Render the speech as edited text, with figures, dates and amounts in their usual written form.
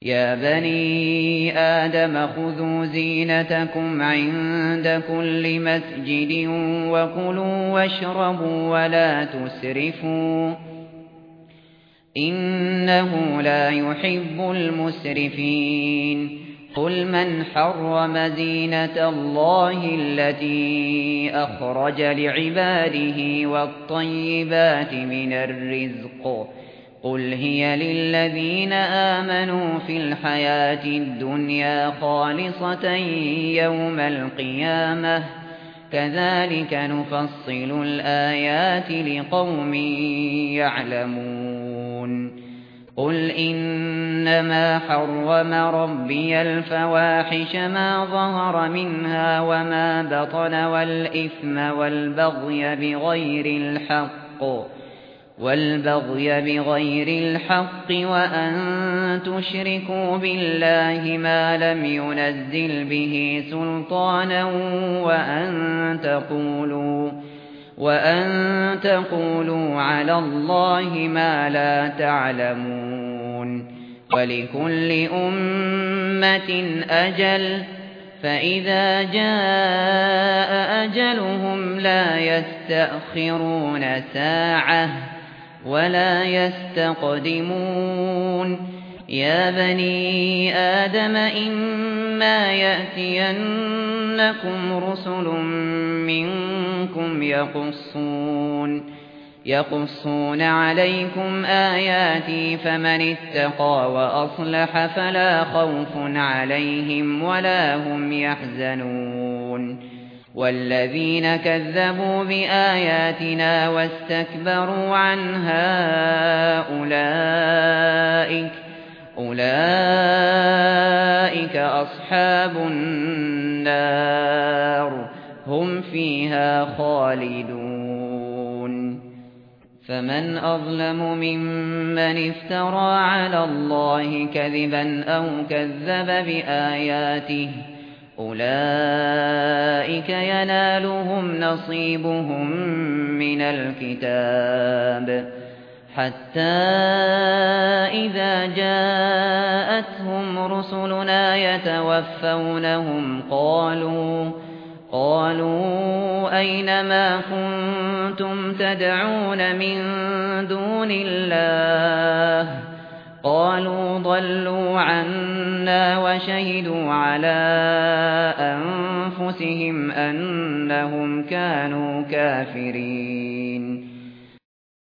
يا بني آدم خذوا زينتكم عند كل مسجد وكلوا واشربوا ولا تسرفوا إنه لا يحب المسرفين قل من حرم زينة الله التي أخرج لعباده والطيبات من الرزق قل هي للذين آمنوا في الحياة الدنيا خالصة يوم القيامة كذلك نفصل الآيات لقوم يعلمون قل إنما حرم ربي الفواحش ما ظهر منها وما بطن والإثم والبغي بغير الحق وأن تشركوا بالله ما لم ينزل به سلطانا وأن تقولوا على الله ما لا تعلمون ولكل أمة أجل فإذا جاء أجلهم لا يستأخرون ساعة ولا يستقدمون يا بني آدم إما يأتينكم رسل منكم يقصون عليكم آياتي فمن اتقى وأصلح فلا خوف عليهم ولا هم يحزنون والذين كذبوا بآياتنا واستكبروا عنها أولئك أصحاب النار هم فيها خالدون فمن أظلم ممن افترى على الله كذبا أو كذب بآياته أولئك ينالهم نصيبهم من الكتاب حتى إذا جاءتهم رسلنا يتوفونهم قالوا أين ما كنتم تدعون من دون الله قالوا ضلوا عنا وشهدوا على أنفسهم أنهم كانوا كافرين